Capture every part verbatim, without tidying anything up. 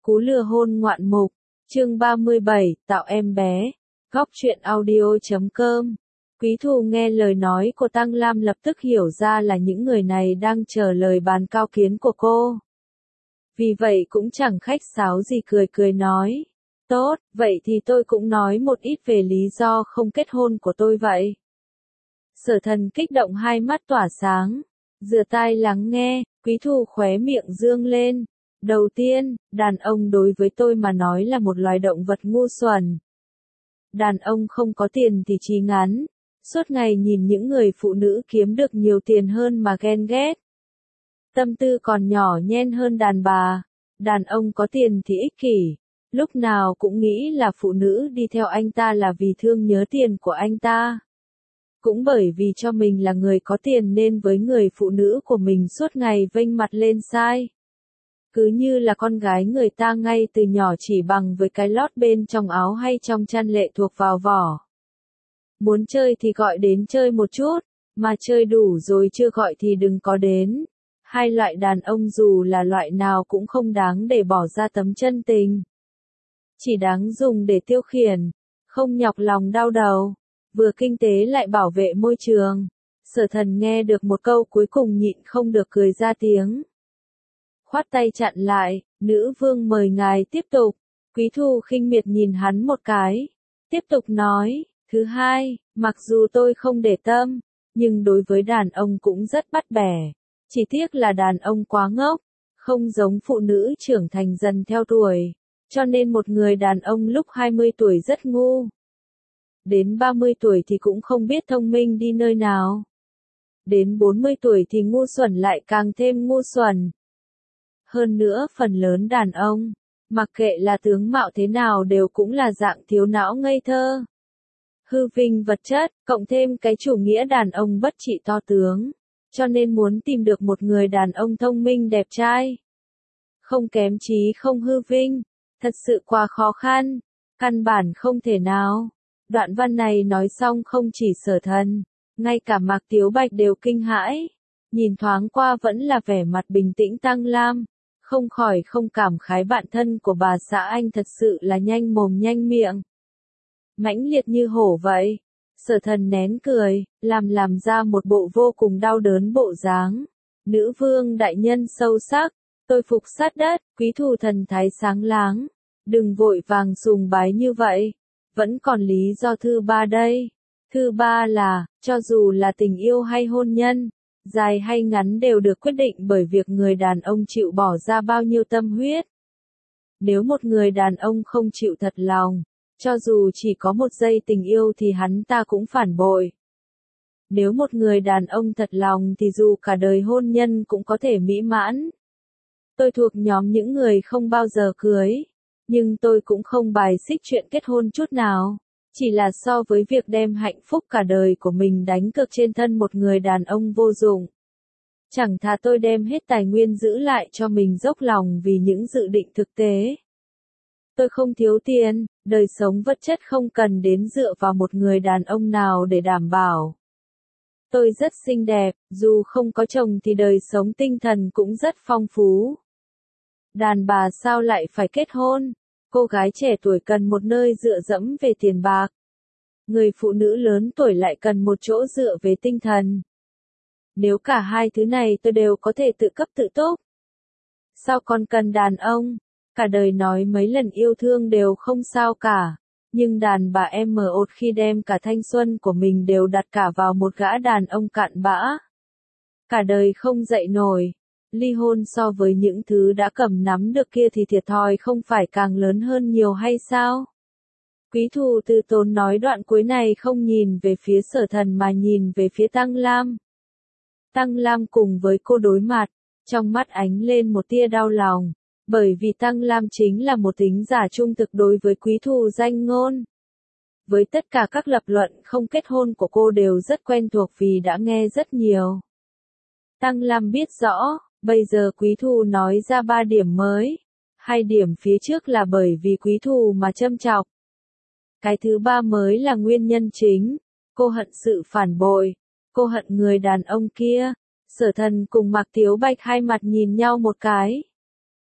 Cú lừa hôn ngoạn mục, chương ba mươi bảy, tạo em bé, góc truyện audio chấm com. Quý Thù nghe lời nói của Tăng Lam lập tức hiểu ra là những người này đang chờ lời bàn cao kiến của cô. Vì vậy cũng chẳng khách sáo gì, cười cười nói. Tốt, vậy thì tôi cũng nói một ít về lý do không kết hôn của tôi vậy. Sở Thần kích động, hai mắt tỏa sáng, dựa tai lắng nghe. Quý Thù khóe miệng dương lên. Đầu tiên, đàn ông đối với tôi mà nói là một loài động vật ngu xuẩn. Đàn ông không có tiền thì trí ngắn, suốt ngày nhìn những người phụ nữ kiếm được nhiều tiền hơn mà ghen ghét. Tâm tư còn nhỏ nhen hơn đàn bà. Đàn ông có tiền thì ích kỷ, lúc nào cũng nghĩ là phụ nữ đi theo anh ta là vì thương nhớ tiền của anh ta. Cũng bởi vì cho mình là người có tiền nên với người phụ nữ của mình suốt ngày vênh mặt lên sai. Cứ như là con gái người ta ngay từ nhỏ chỉ bằng với cái lót bên trong áo hay trong chăn lệ thuộc vào vỏ. Muốn chơi thì gọi đến chơi một chút, mà chơi đủ rồi chưa gọi thì đừng có đến. Hai loại đàn ông dù là loại nào cũng không đáng để bỏ ra tấm chân tình. Chỉ đáng dùng để tiêu khiển, không nhọc lòng đau đầu, vừa kinh tế lại bảo vệ môi trường. Sở Thần nghe được một câu cuối cùng nhịn không được cười ra tiếng. Khoát tay chặn lại, nữ vương mời ngài tiếp tục. Quý Thù khinh miệt nhìn hắn một cái, tiếp tục nói, thứ hai, mặc dù tôi không để tâm, nhưng đối với đàn ông cũng rất bắt bẻ. Chỉ tiếc là đàn ông quá ngốc, không giống phụ nữ trưởng thành dần theo tuổi, cho nên một người đàn ông lúc hai mươi tuổi rất ngu. Đến ba mươi tuổi thì cũng không biết thông minh đi nơi nào. Đến bốn mươi tuổi thì ngu xuẩn lại càng thêm ngu xuẩn. Hơn nữa phần lớn đàn ông, mặc kệ là tướng mạo thế nào đều cũng là dạng thiếu não ngây thơ. Hư vinh vật chất, cộng thêm cái chủ nghĩa đàn ông bất trị to tướng. Cho nên muốn tìm được một người đàn ông thông minh đẹp trai, không kém trí không hư vinh, thật sự quá khó khăn, căn bản không thể nào. Đoạn văn này nói xong không chỉ Sở Thần, ngay cả Mạc Tiếu Bạch đều kinh hãi, nhìn thoáng qua vẫn là vẻ mặt bình tĩnh Tăng Lam, không khỏi không cảm khái bạn thân của bà xã anh thật sự là nhanh mồm nhanh miệng. Mãnh liệt như hổ vậy. Sở Thần nén cười, làm làm ra một bộ vô cùng đau đớn bộ dáng. Nữ vương đại nhân sâu sắc, tôi phục sát đất. Quý Thù thần thái sáng láng. Đừng vội vàng sùng bái như vậy. Vẫn còn lý do thứ ba đây. Thứ ba là, cho dù là tình yêu hay hôn nhân, dài hay ngắn đều được quyết định bởi việc người đàn ông chịu bỏ ra bao nhiêu tâm huyết. Nếu một người đàn ông không chịu thật lòng, cho dù chỉ có một giây tình yêu thì hắn ta cũng phản bội. Nếu một người đàn ông thật lòng thì dù cả đời hôn nhân cũng có thể mỹ mãn. Tôi thuộc nhóm những người không bao giờ cưới, nhưng tôi cũng không bài xích chuyện kết hôn chút nào. Chỉ là so với việc đem hạnh phúc cả đời của mình đánh cược trên thân một người đàn ông vô dụng. Chẳng thà tôi đem hết tài nguyên giữ lại cho mình dốc lòng vì những dự định thực tế. Tôi không thiếu tiền, đời sống vật chất không cần đến dựa vào một người đàn ông nào để đảm bảo. Tôi rất xinh đẹp, dù không có chồng thì đời sống tinh thần cũng rất phong phú. Đàn bà sao lại phải kết hôn? Cô gái trẻ tuổi cần một nơi dựa dẫm về tiền bạc. Người phụ nữ lớn tuổi lại cần một chỗ dựa về tinh thần. Nếu cả hai thứ này tôi đều có thể tự cấp tự túc, sao còn cần đàn ông? Cả đời nói mấy lần yêu thương đều không sao cả, nhưng đàn bà em mờ ột khi đem cả thanh xuân của mình đều đặt cả vào một gã đàn ông cặn bã. Cả đời không dậy nổi, ly hôn so với những thứ đã cầm nắm được kia thì thiệt thòi không phải càng lớn hơn nhiều hay sao? Quý Thù từ tốn nói đoạn cuối này không nhìn về phía Sở Thần mà nhìn về phía Tăng Lam. Tăng Lam cùng với cô đối mặt, trong mắt ánh lên một tia đau lòng. Bởi vì Tăng Lam chính là một thính giả trung thực đối với Quý Thù danh ngôn. Với tất cả các lập luận không kết hôn của cô đều rất quen thuộc vì đã nghe rất nhiều. Tăng Lam biết rõ, bây giờ Quý Thù nói ra ba điểm mới. Hai điểm phía trước là bởi vì Quý Thù mà châm chọc. Cái thứ ba mới là nguyên nhân chính. Cô hận sự phản bội. Cô hận người đàn ông kia. Sở Thần cùng Mạc Tiếu Bạch hai mặt nhìn nhau một cái.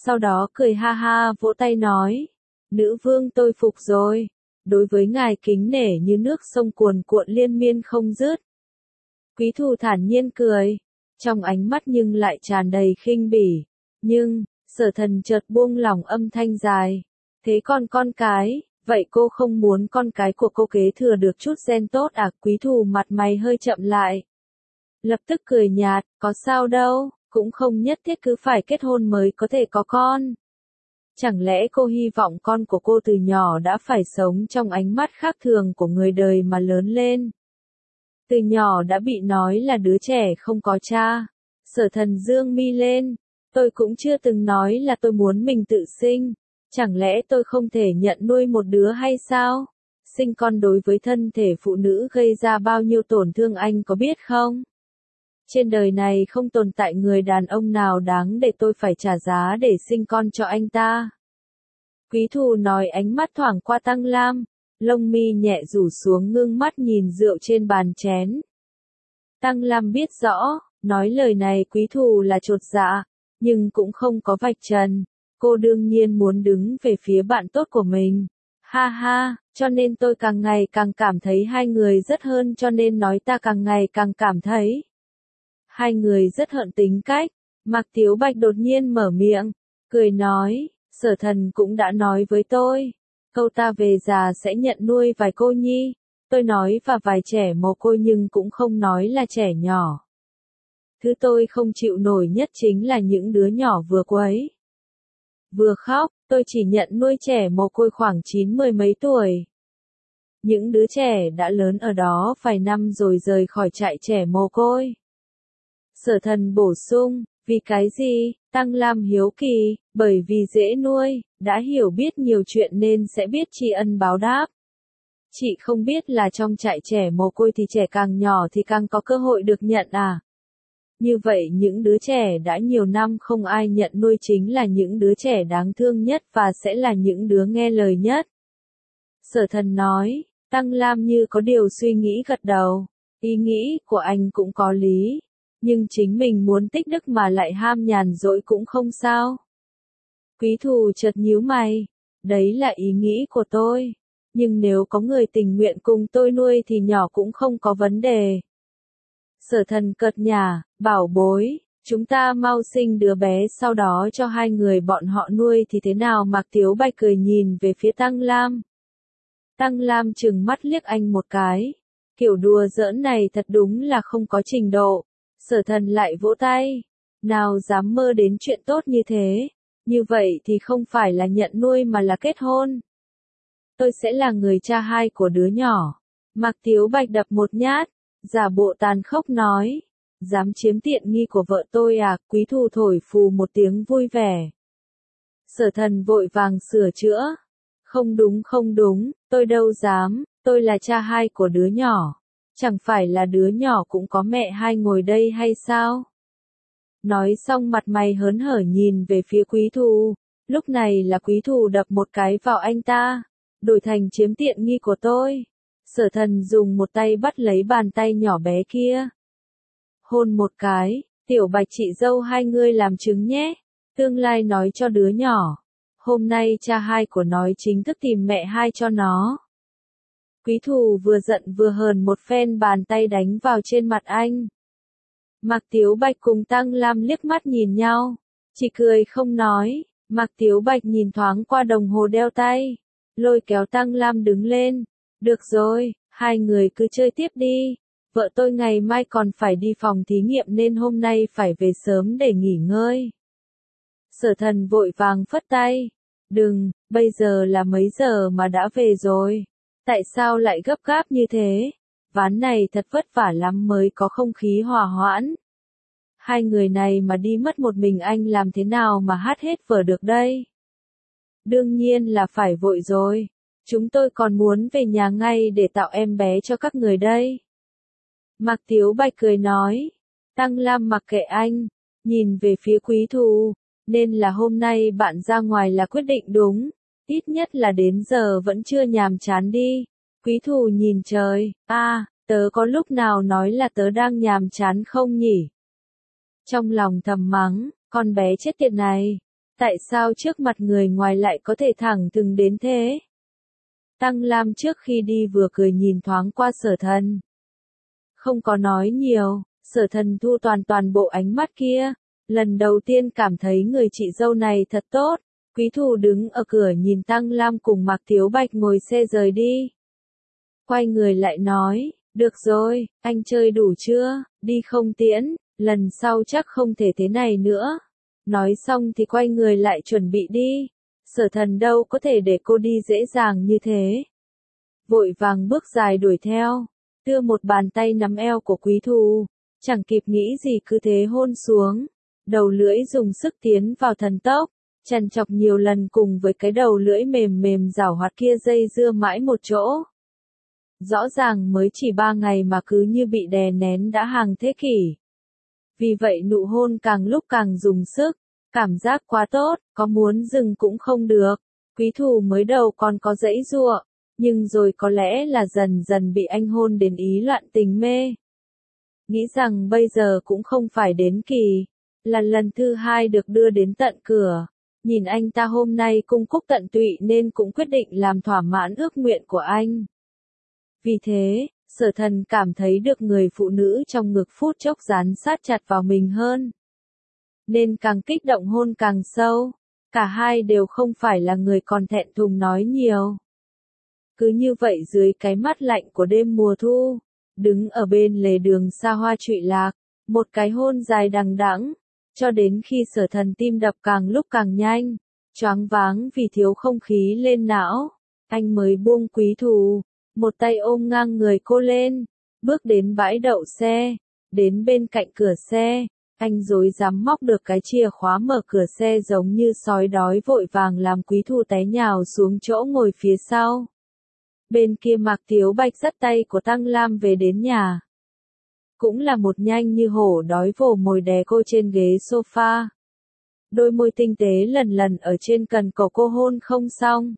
sau đó cười ha ha vỗ tay nói, nữ vương tôi phục rồi, đối với ngài kính nể như nước sông cuồn cuộn liên miên không dứt. Quý thù thản nhiên cười, trong ánh mắt nhưng lại tràn đầy khinh bỉ, nhưng, Sở Thần chợt buông lỏng âm thanh dài, thế còn con cái, vậy cô không muốn con cái của cô kế thừa được chút gen tốt à? Quý thù mặt mày hơi chậm lại, lập tức cười nhạt, có sao đâu, cũng không nhất thiết cứ phải kết hôn mới có thể có con. Chẳng lẽ cô hy vọng con của cô từ nhỏ đã phải sống trong ánh mắt khác thường của người đời mà lớn lên? Từ nhỏ đã bị nói là đứa trẻ không có cha. Sở Thần dương mi lên, tôi cũng chưa từng nói là tôi muốn mình tự sinh. Chẳng lẽ tôi không thể nhận nuôi một đứa hay sao? Sinh con đối với thân thể phụ nữ gây ra bao nhiêu tổn thương anh có biết không? Trên đời này không tồn tại người đàn ông nào đáng để tôi phải trả giá để sinh con cho anh ta. Quý thù nói, ánh mắt thoảng qua Tăng Lam, lông mi nhẹ rủ xuống, ngưng mắt nhìn rượu trên bàn chén. Tăng Lam biết rõ, nói lời này quý thù là chột dạ, nhưng cũng không có vạch trần. Cô đương nhiên muốn đứng về phía bạn tốt của mình. Ha ha, cho nên tôi càng ngày càng cảm thấy hai người rất hơn, cho nên nói ta càng ngày càng cảm thấy hai người rất hận tính cách. Mạc Tiếu Bạch đột nhiên mở miệng, cười nói, Sở Thần cũng đã nói với tôi, câu ta về già sẽ nhận nuôi vài cô nhi. Tôi nói và vài trẻ mồ côi nhưng cũng không nói là trẻ nhỏ. Thứ tôi không chịu nổi nhất chính là những đứa nhỏ vừa quấy, vừa khóc. Tôi chỉ nhận nuôi trẻ mồ côi khoảng chín mười mấy tuổi. Những đứa trẻ đã lớn ở đó vài năm rồi rời khỏi trại trẻ mồ côi. Sở Thần bổ sung, vì cái gì? Tăng Lam hiếu kỳ, bởi vì dễ nuôi, đã hiểu biết nhiều chuyện nên sẽ biết tri ân báo đáp. Chị không biết là trong trại trẻ mồ côi thì trẻ càng nhỏ thì càng có cơ hội được nhận à? Như vậy những đứa trẻ đã nhiều năm không ai nhận nuôi chính là những đứa trẻ đáng thương nhất và sẽ là những đứa nghe lời nhất. Sở Thần nói, Tăng Lam như có điều suy nghĩ gật đầu, ý nghĩ của anh cũng có lý. Nhưng chính mình muốn tích đức mà lại ham nhàn rỗi cũng không sao. Quý thù chợt nhíu mày, đấy là ý nghĩ của tôi. Nhưng nếu có người tình nguyện cùng tôi nuôi thì nhỏ cũng không có vấn đề. Sở Thần cợt nhả, bảo bối, chúng ta mau sinh đứa bé sau đó cho hai người bọn họ nuôi thì thế nào? Mạc Tiếu Bạch cười nhìn về phía Tăng Lam. Tăng Lam trừng mắt liếc anh một cái. Kiểu đùa giỡn này thật đúng là không có trình độ. Sở Thần lại vỗ tay. Nào dám mơ đến chuyện tốt như thế. Như vậy thì không phải là nhận nuôi mà là kết hôn. Tôi sẽ là người cha hai của đứa nhỏ. Mạc Tiếu Bạch đập một nhát, giả bộ tàn khốc nói. Dám chiếm tiện nghi của vợ tôi à? Quý thù thổi phù một tiếng vui vẻ. Sở Thần vội vàng sửa chữa. Không đúng không đúng, tôi đâu dám, tôi là cha hai của đứa nhỏ. Chẳng phải là đứa nhỏ cũng có mẹ hai ngồi đây hay sao? Nói xong mặt mày hớn hở nhìn về phía quý thù. Lúc này là quý thù đập một cái vào anh ta. Đổi thành chiếm tiện nghi của tôi. Sở Thần dùng một tay bắt lấy bàn tay nhỏ bé kia. Hôn một cái, Tiểu Bạch chị dâu hai ngươi làm chứng nhé. Tương lai nói cho đứa nhỏ. Hôm nay cha hai của nó chính thức tìm mẹ hai cho nó. Quý thù vừa giận vừa hờn một phen bàn tay đánh vào trên mặt anh. Mạc Tiếu Bạch cùng Tăng Lam liếc mắt nhìn nhau. Chỉ cười không nói. Mạc Tiếu Bạch nhìn thoáng qua đồng hồ đeo tay. Lôi kéo Tăng Lam đứng lên. Được rồi, hai người cứ chơi tiếp đi. Vợ tôi ngày mai còn phải đi phòng thí nghiệm nên hôm nay phải về sớm để nghỉ ngơi. Sở Thần vội vàng phất tay. Đừng, bây giờ là mấy giờ mà đã về rồi. Tại sao lại gấp gáp như thế? Ván này thật vất vả lắm mới có không khí hòa hoãn. Hai người này mà đi mất một mình anh làm thế nào mà hát hết vở được đây? Đương nhiên là phải vội rồi. Chúng tôi còn muốn về nhà ngay để tạo em bé cho các người đây. Mạc Tiếu Bạch cười nói. Tăng Lam mặc kệ anh, nhìn về phía quý thù. Nên là hôm nay bạn ra ngoài là quyết định đúng. Ít nhất là đến giờ vẫn chưa nhàm chán đi. Quý thù nhìn trời, a, à, tớ có lúc nào nói là tớ đang nhàm chán không nhỉ? Trong lòng thầm mắng, con bé chết tiệt này. Tại sao trước mặt người ngoài lại có thể thẳng thừng đến thế? Tăng Lam trước khi đi vừa cười nhìn thoáng qua Sở Thần. Không có nói nhiều, Sở Thần thu toàn toàn bộ ánh mắt kia. Lần đầu tiên cảm thấy người chị dâu này thật tốt. Quý Thù đứng ở cửa nhìn Tăng Lam cùng Mạc Tiếu Bạch ngồi xe rời đi. Quay người lại nói, được rồi, anh chơi đủ chưa, đi không tiễn, lần sau chắc không thể thế này nữa. Nói xong thì quay người lại chuẩn bị đi. Sở Thần đâu có thể để cô đi dễ dàng như thế. Vội vàng bước dài đuổi theo, đưa một bàn tay nắm eo của Quý Thù, chẳng kịp nghĩ gì cứ thế hôn xuống. Đầu lưỡi dùng sức tiến vào thần tốc, chằn chọc nhiều lần cùng với cái đầu lưỡi mềm mềm giảo hoạt kia dây dưa mãi một chỗ. Rõ ràng mới chỉ ba ngày mà cứ như bị đè nén đã hàng thế kỷ. Vì vậy nụ hôn càng lúc càng dùng sức, cảm giác quá tốt, có muốn dừng cũng không được. Quý Thù mới đầu còn có dãy giụa, nhưng rồi có lẽ là dần dần bị anh hôn đến ý loạn tình mê. Nghĩ rằng bây giờ cũng không phải đến kỳ, là lần thứ hai được đưa đến tận cửa. Nhìn anh ta hôm nay cung cúc tận tụy nên cũng quyết định làm thỏa mãn ước nguyện của anh. Vì thế, Sở Thần cảm thấy được người phụ nữ trong ngực phút chốc dán sát chặt vào mình hơn. Nên càng kích động hôn càng sâu, cả hai đều không phải là người còn thẹn thùng nói nhiều. Cứ như vậy dưới cái mát lạnh của đêm mùa thu, đứng ở bên lề đường xa hoa trụy lạc, một cái hôn dài đằng đẵng, cho đến khi Sở Thần tim đập càng lúc càng nhanh, choáng váng vì thiếu không khí lên não, anh mới buông Quý Thù, một tay ôm ngang người cô lên, bước đến bãi đậu xe, đến bên cạnh cửa xe, anh rối rắm móc được cái chìa khóa mở cửa xe giống như sói đói vội vàng làm Quý Thù té nhào xuống chỗ ngồi phía sau. Bên kia Mạc Tiếu Bạch dắt tay của Tăng Lam về đến nhà. Cũng là một nhanh như hổ đói vồ mồi đè cô trên ghế sofa. Đôi môi tinh tế lần lần ở trên cần cổ cô hôn không xong.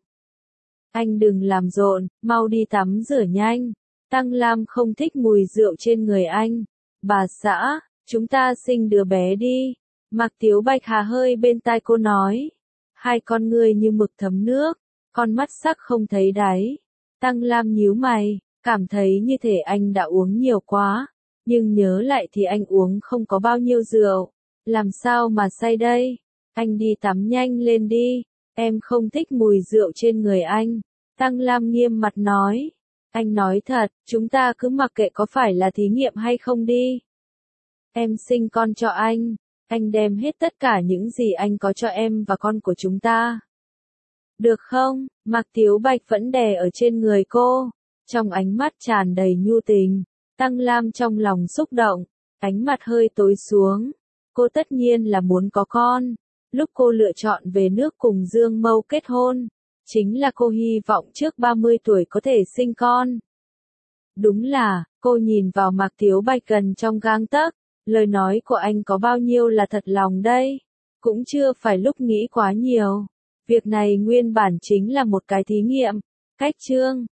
Anh đừng làm rộn, mau đi tắm rửa nhanh. Tăng Lam không thích mùi rượu trên người anh. Bà xã, chúng ta sinh đứa bé đi. Mạc Tiếu Bạch hà hơi bên tai cô nói. Hai con người như mực thấm nước, con mắt sắc không thấy đáy. Tăng Lam nhíu mày, cảm thấy như thể anh đã uống nhiều quá. Nhưng nhớ lại thì anh uống không có bao nhiêu rượu. Làm sao mà say đây? Anh đi tắm nhanh lên đi. Em không thích mùi rượu trên người anh. Tăng Lam nghiêm mặt nói. Anh nói thật, chúng ta cứ mặc kệ có phải là thí nghiệm hay không đi. Em sinh con cho anh. Anh đem hết tất cả những gì anh có cho em và con của chúng ta. Được không? Mạc Tiếu Bạch vẫn đè ở trên người cô. Trong ánh mắt tràn đầy nhu tình. Tăng Lam trong lòng xúc động. Ánh mặt hơi tối xuống. Cô tất nhiên là muốn có con. Lúc cô lựa chọn về nước cùng Dương Mâu kết hôn, chính là cô hy vọng trước ba mươi tuổi có thể sinh con. Đúng là, cô nhìn vào Mạc Tiếu Bạch gần trong gang tấc, lời nói của anh có bao nhiêu là thật lòng đây, cũng chưa phải lúc nghĩ quá nhiều. Việc này nguyên bản chính là một cái thí nghiệm. Cách chương